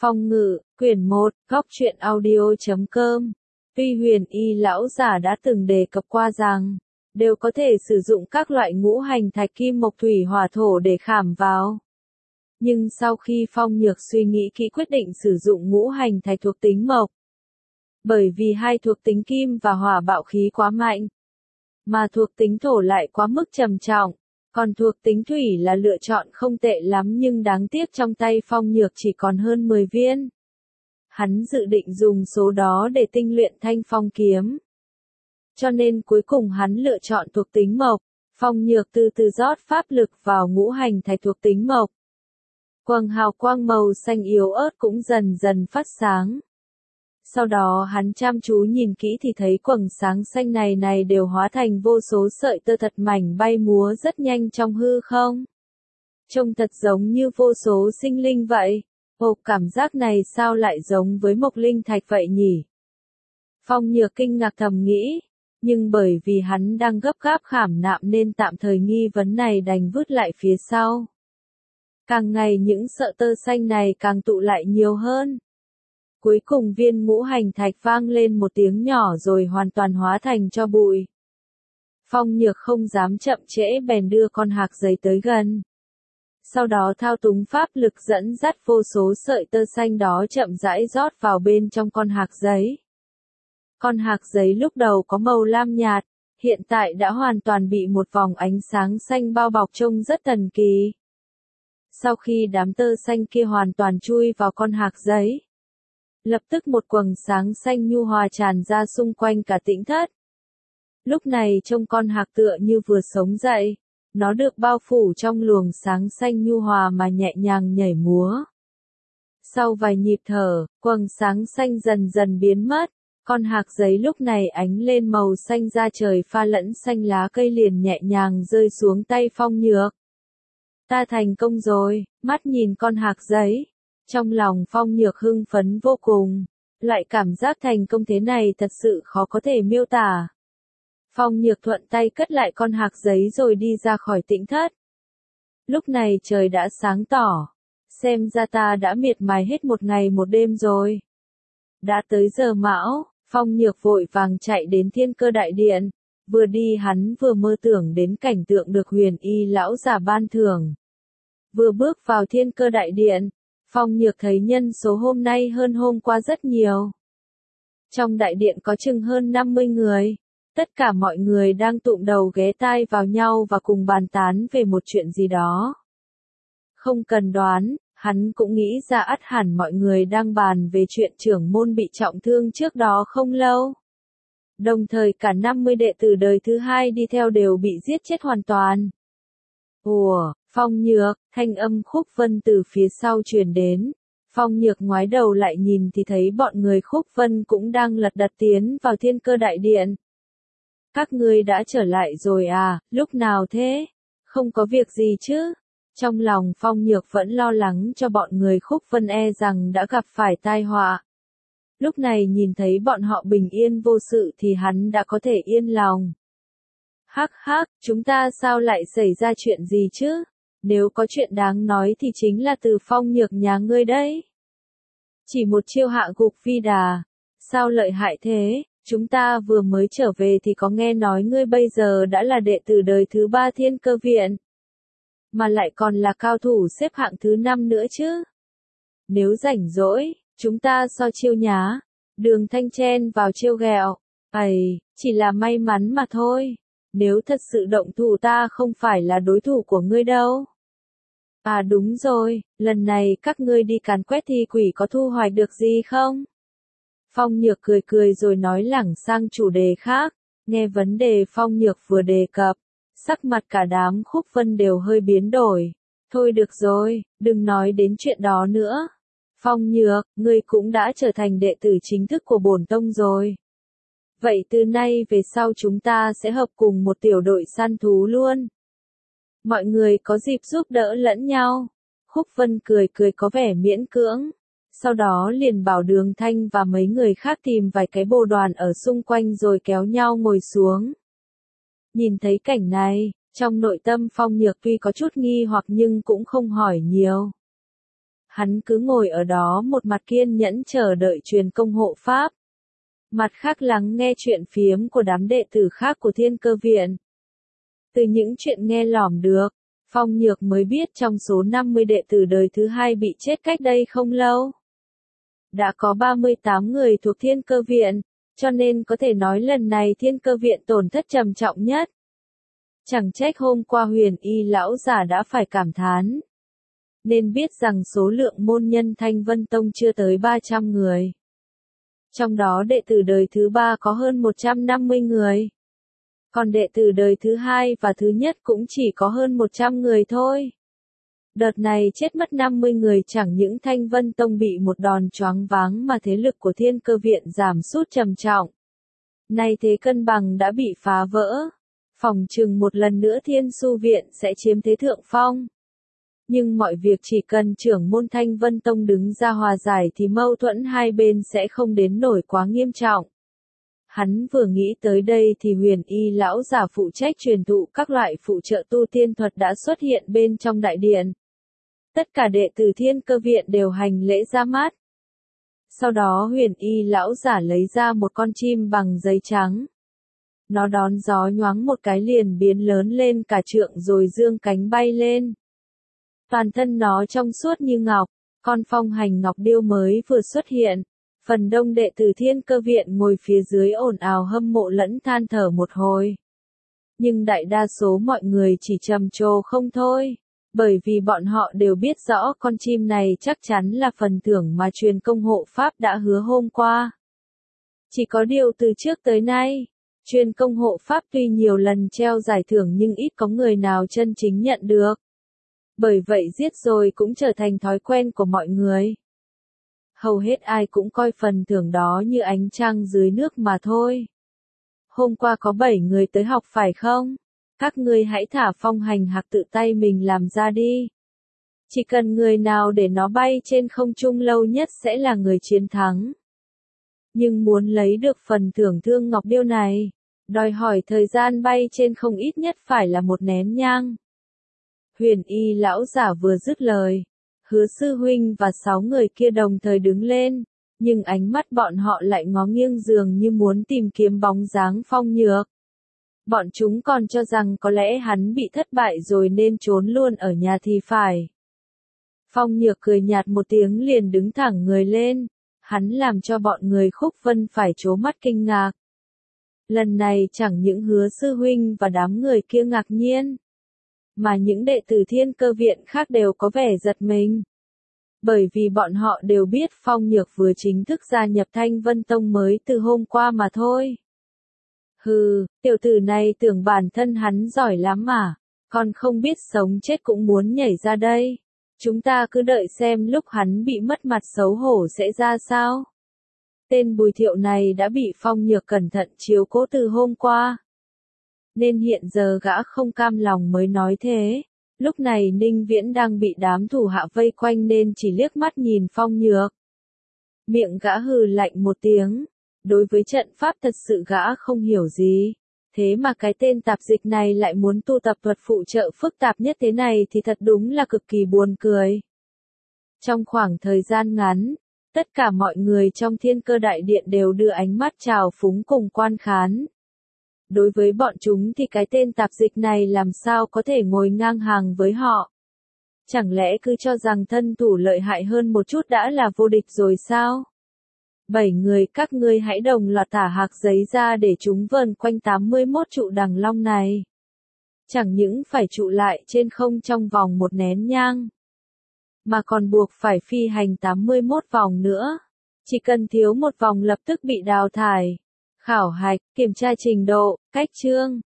Phong Ngự, quyển 1, góc truyện audio.com. Tuy Huyền Y lão giả đã từng đề cập qua rằng, đều có thể sử dụng các loại ngũ hành thạch kim mộc thủy hỏa thổ để khảm vào. Nhưng sau khi Phong Nhược suy nghĩ kỹ quyết định sử dụng ngũ hành thạch thuộc tính mộc. Bởi vì hai thuộc tính kim và hỏa bạo khí quá mạnh, mà thuộc tính thổ lại quá mức trầm trọng. Còn thuộc tính thủy là lựa chọn không tệ lắm nhưng đáng tiếc trong tay Phong Nhược chỉ còn hơn 10 viên. Hắn dự định dùng số đó để tinh luyện thanh phong kiếm. Cho nên cuối cùng hắn lựa chọn thuộc tính mộc. Phong Nhược từ từ rót pháp lực vào ngũ hành thạch thuộc tính mộc. Quầng hào quang màu xanh yếu ớt cũng dần dần phát sáng. Sau đó hắn chăm chú nhìn kỹ thì thấy quầng sáng xanh này đều hóa thành vô số sợi tơ thật mảnh bay múa rất nhanh trong hư không. Trông thật giống như vô số sinh linh vậy. Ồ, cảm giác này sao lại giống với mộc linh thạch vậy nhỉ? Phong Nhược kinh ngạc thầm nghĩ, nhưng bởi vì hắn đang gấp gáp khảm nạm nên tạm thời nghi vấn này đành vứt lại phía sau. Càng ngày những sợi tơ xanh này càng tụ lại nhiều hơn. Cuối cùng viên ngũ hành thạch vang lên một tiếng nhỏ rồi hoàn toàn hóa thành tro bụi. Phong Nhược không dám chậm trễ bèn đưa con hạc giấy tới gần. Sau đó thao túng pháp lực dẫn dắt vô số sợi tơ xanh đó chậm rãi rót vào bên trong con hạc giấy. Con hạc giấy lúc đầu có màu lam nhạt, hiện tại đã hoàn toàn bị một vòng ánh sáng xanh bao bọc trông rất thần kỳ. Sau khi đám tơ xanh kia hoàn toàn chui vào con hạc giấy, lập tức một quầng sáng xanh nhu hòa tràn ra xung quanh cả tĩnh thất. Lúc này trông con hạc tựa như vừa sống dậy, nó được bao phủ trong luồng sáng xanh nhu hòa mà nhẹ nhàng nhảy múa. Sau vài nhịp thở, quầng sáng xanh dần dần biến mất, con hạc giấy lúc này ánh lên màu xanh da trời pha lẫn xanh lá cây liền nhẹ nhàng rơi xuống tay Phong Nhược. Ta thành công rồi, mắt nhìn con hạc giấy. Trong lòng Phong Nhược hưng phấn vô cùng, lại cảm giác thành công thế này thật sự khó có thể miêu tả. Phong Nhược thuận tay cất lại con hạc giấy rồi đi ra khỏi tĩnh thất. Lúc này trời đã sáng tỏ, xem ra ta đã miệt mài hết một ngày một đêm rồi. Đã tới giờ mão, Phong Nhược vội vàng chạy đến Thiên Cơ Đại Điện, vừa đi hắn vừa mơ tưởng đến cảnh tượng được Huyền Y lão giả ban thưởng. Vừa bước vào Thiên Cơ Đại Điện, Phong Nhược thấy nhân số hôm nay hơn hôm qua rất nhiều. Trong đại điện có chừng hơn 50 người, tất cả mọi người đang tụm đầu ghé tai vào nhau và cùng bàn tán về một chuyện gì đó. Không cần đoán, hắn cũng nghĩ ra ắt hẳn mọi người đang bàn về chuyện trưởng môn bị trọng thương trước đó không lâu. Đồng thời cả 50 đệ tử đời thứ hai đi theo đều bị giết chết hoàn toàn. Ủa, Phong Nhược, thanh âm Khúc Vân từ phía sau truyền đến. Phong Nhược ngoái đầu lại nhìn thì thấy bọn người Khúc Vân cũng đang lật đật tiến vào Thiên Cơ Đại Điện. Các ngươi đã trở lại rồi à, lúc nào thế? Không có việc gì chứ? Trong lòng Phong Nhược vẫn lo lắng cho bọn người Khúc Vân rằng đã gặp phải tai họa. Lúc này nhìn thấy bọn họ bình yên vô sự thì hắn đã có thể yên lòng. Hắc hắc, chúng ta sao lại xảy ra chuyện gì chứ? Nếu có chuyện đáng nói thì chính là từ Phong Nhược nhà ngươi đấy. Chỉ một chiêu hạ gục Vi Đà. Sao lợi hại thế? Chúng ta vừa mới trở về thì có nghe nói ngươi bây giờ đã là đệ tử đời thứ 3 Thiên Cơ Viện. Mà lại còn là cao thủ xếp hạng thứ 5 nữa chứ. Nếu rảnh rỗi, chúng ta so chiêu nhá. Đường Thanh chen vào chiêu ghẹo. Chỉ là may mắn mà thôi. Nếu thật sự động thủ ta không phải là đối thủ của ngươi đâu. À đúng rồi, lần này các ngươi đi càn quét thi quỷ có thu hoạch được gì không? Phong Nhược cười cười rồi nói lẳng sang chủ đề khác. Nghe vấn đề Phong Nhược vừa đề cập, sắc mặt cả đám Khúc Vân đều hơi biến đổi. Thôi được rồi, đừng nói đến chuyện đó nữa. Phong Nhược, ngươi cũng đã trở thành đệ tử chính thức của bổn tông rồi. Vậy từ nay về sau chúng ta sẽ hợp cùng một tiểu đội săn thú luôn. Mọi người có dịp giúp đỡ lẫn nhau. Khúc Vân cười cười có vẻ miễn cưỡng. Sau đó liền bảo Đường Thanh và mấy người khác tìm vài cái bồ đoàn ở xung quanh rồi kéo nhau ngồi xuống. Nhìn thấy cảnh này, trong nội tâm Phong Nhược tuy có chút nghi hoặc nhưng cũng không hỏi nhiều. Hắn cứ ngồi ở đó một mặt kiên nhẫn chờ đợi truyền công hộ pháp. Mặt khác lắng nghe chuyện phiếm của đám đệ tử khác của Thiên Cơ Viện. Từ những chuyện nghe lỏm được, Phong Nhược mới biết trong số 50 đệ tử đời thứ hai bị chết cách đây không lâu. Đã có 38 người thuộc Thiên Cơ Viện, cho nên có thể nói lần này Thiên Cơ Viện tổn thất trầm trọng nhất. Chẳng trách hôm qua Huyền Y lão giả đã phải cảm thán. Nên biết rằng số lượng môn nhân Thanh Vân Tông chưa tới 300 người. Trong đó đệ tử đời thứ ba có hơn 150 người. Còn đệ tử đời thứ hai và thứ nhất cũng chỉ có hơn 100 người thôi. Đợt này chết mất 50 người, chẳng những Thanh Vân Tông bị một đòn choáng váng mà thế lực của Thiên Cơ Viện giảm sút trầm trọng. Nay thế cân bằng đã bị phá vỡ. Phòng chừng một lần nữa Thiên Su Viện sẽ chiếm thế thượng phong. Nhưng mọi việc chỉ cần trưởng môn Thanh Vân Tông đứng ra hòa giải thì mâu thuẫn hai bên sẽ không đến nổi quá nghiêm trọng. Hắn vừa nghĩ tới đây thì Huyền Y lão giả phụ trách truyền thụ các loại phụ trợ tu tiên thuật đã xuất hiện bên trong đại điện. Tất cả đệ tử Thiên Cơ Viện đều hành lễ ra mắt. Sau đó Huyền Y lão giả lấy ra một con chim bằng giấy trắng. Nó đón gió nhoáng một cái liền biến lớn lên cả trượng rồi dương cánh bay lên. Toàn thân nó trong suốt như ngọc, con phong hành ngọc điêu mới vừa xuất hiện. Phần đông đệ tử Thiên Cơ Viện ngồi phía dưới ồn ào hâm mộ lẫn than thở một hồi. Nhưng đại đa số mọi người chỉ trầm trồ không thôi, bởi vì bọn họ đều biết rõ con chim này chắc chắn là phần thưởng mà truyền công hộ pháp đã hứa hôm qua. Chỉ có điều từ trước tới nay, truyền công hộ pháp tuy nhiều lần treo giải thưởng nhưng ít có người nào chân chính nhận được. Bởi vậy giết rồi cũng trở thành thói quen của mọi người. Hầu hết ai cũng coi phần thưởng đó như ánh trăng dưới nước mà thôi. Hôm qua có 7 người tới học phải không? Các ngươi hãy thả phong hành hạc tự tay mình làm ra đi. Chỉ cần người nào để nó bay trên không trung lâu nhất sẽ là người chiến thắng. Nhưng muốn lấy được phần thưởng thương ngọc điêu này, đòi hỏi thời gian bay trên không ít nhất phải là một nén nhang. Huyền Y lão giả vừa dứt lời, Hứa sư huynh và 6 người kia đồng thời đứng lên, nhưng ánh mắt bọn họ lại ngó nghiêng dường như muốn tìm kiếm bóng dáng Phong Nhược. Bọn chúng còn cho rằng có lẽ hắn bị thất bại rồi nên trốn luôn ở nhà thì phải. Phong Nhược cười nhạt một tiếng liền đứng thẳng người lên, hắn làm cho bọn người Khúc Vân phải trố mắt kinh ngạc. Lần này chẳng những Hứa sư huynh và đám người kia ngạc nhiên, mà những đệ tử Thiên Cơ Viện khác đều có vẻ giật mình. Bởi vì bọn họ đều biết Phong Nhược vừa chính thức gia nhập Thanh Vân Tông mới từ hôm qua mà thôi. Hừ, tiểu tử này tưởng bản thân hắn giỏi lắm mà, còn không biết sống chết cũng muốn nhảy ra đây. Chúng ta cứ đợi xem lúc hắn bị mất mặt xấu hổ sẽ ra sao. Tên Bùi Thiệu này đã bị Phong Nhược cẩn thận chiếu cố từ hôm qua, nên hiện giờ gã không cam lòng mới nói thế. Lúc này Ninh Viễn đang bị đám thủ hạ vây quanh nên chỉ liếc mắt nhìn Phong Nhược. Miệng gã hừ lạnh một tiếng. Đối với trận pháp thật sự gã không hiểu gì. Thế mà cái tên tạp dịch này lại muốn tu tập thuật phụ trợ phức tạp nhất thế này thì thật đúng là cực kỳ buồn cười. Trong khoảng thời gian ngắn, tất cả mọi người trong Thiên Cơ Đại Điện đều đưa ánh mắt trào phúng cùng quan khán. Đối với bọn chúng thì cái tên tạp dịch này làm sao có thể ngồi ngang hàng với họ? Chẳng lẽ cứ cho rằng thân thủ lợi hại hơn một chút đã là vô địch rồi sao? 7 người các ngươi hãy đồng loạt thả hạc giấy ra để chúng vờn quanh 81 trụ đằng long này. Chẳng những phải trụ lại trên không trong vòng một nén nhang, mà còn buộc phải phi hành 81 vòng nữa. Chỉ cần thiếu một vòng lập tức bị đào thải. Khảo hạch, kiểm tra trình độ, cách chương.